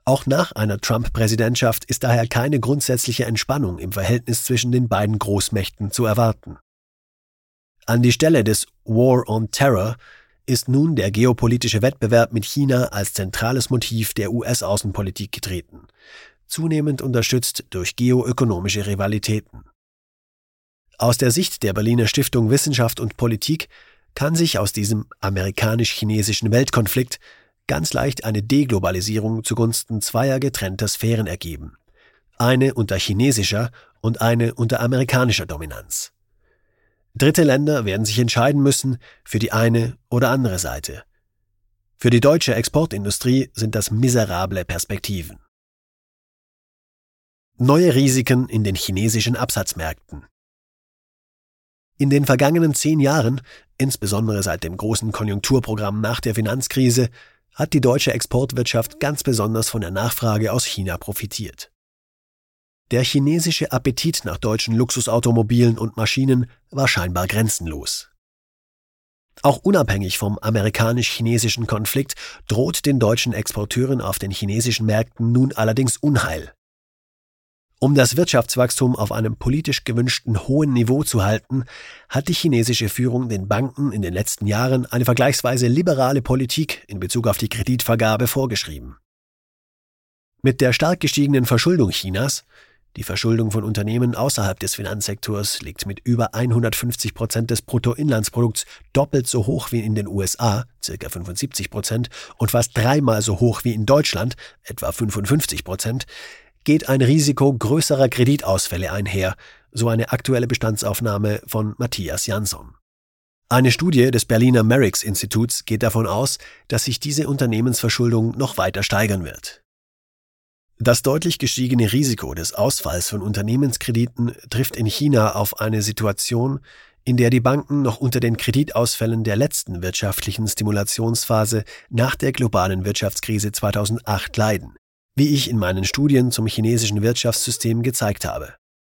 Auch nach einer Trump-Präsidentschaft ist daher keine grundsätzliche Entspannung im Verhältnis zwischen den beiden Großmächten zu erwarten. An die Stelle des War on Terror ist nun der geopolitische Wettbewerb mit China als zentrales Motiv der US-Außenpolitik getreten, zunehmend unterstützt durch geoökonomische Rivalitäten. Aus der Sicht der Berliner Stiftung Wissenschaft und Politik kann sich aus diesem amerikanisch-chinesischen Weltkonflikt ganz leicht eine Deglobalisierung zugunsten zweier getrennter Sphären ergeben, eine unter chinesischer und eine unter amerikanischer Dominanz. Dritte Länder werden sich entscheiden müssen für die eine oder andere Seite. Für die deutsche Exportindustrie sind das miserable Perspektiven. Neue Risiken in den chinesischen Absatzmärkten. In den vergangenen 10 Jahren, insbesondere seit dem großen Konjunkturprogramm nach der Finanzkrise, hat die deutsche Exportwirtschaft ganz besonders von der Nachfrage aus China profitiert. Der chinesische Appetit nach deutschen Luxusautomobilen und Maschinen war scheinbar grenzenlos. Auch unabhängig vom amerikanisch-chinesischen Konflikt droht den deutschen Exporteuren auf den chinesischen Märkten nun allerdings Unheil. Um das Wirtschaftswachstum auf einem politisch gewünschten hohen Niveau zu halten, hat die chinesische Führung den Banken in den letzten Jahren eine vergleichsweise liberale Politik in Bezug auf die Kreditvergabe vorgeschrieben. Mit der stark gestiegenen Verschuldung Chinas, die Verschuldung von Unternehmen außerhalb des Finanzsektors liegt mit über 150% des Bruttoinlandsprodukts doppelt so hoch wie in den USA, ca. 75%, und fast 3-mal so hoch wie in Deutschland, etwa 55%, geht ein Risiko größerer Kreditausfälle einher, so eine aktuelle Bestandsaufnahme von Matthias Jansson. Eine Studie des Berliner Merix-Instituts geht davon aus, dass sich diese Unternehmensverschuldung noch weiter steigern wird. Das deutlich gestiegene Risiko des Ausfalls von Unternehmenskrediten trifft in China auf eine Situation, in der die Banken noch unter den Kreditausfällen der letzten wirtschaftlichen Stimulationsphase nach der globalen Wirtschaftskrise 2008 leiden, wie ich in meinen Studien zum chinesischen Wirtschaftssystem gezeigt habe.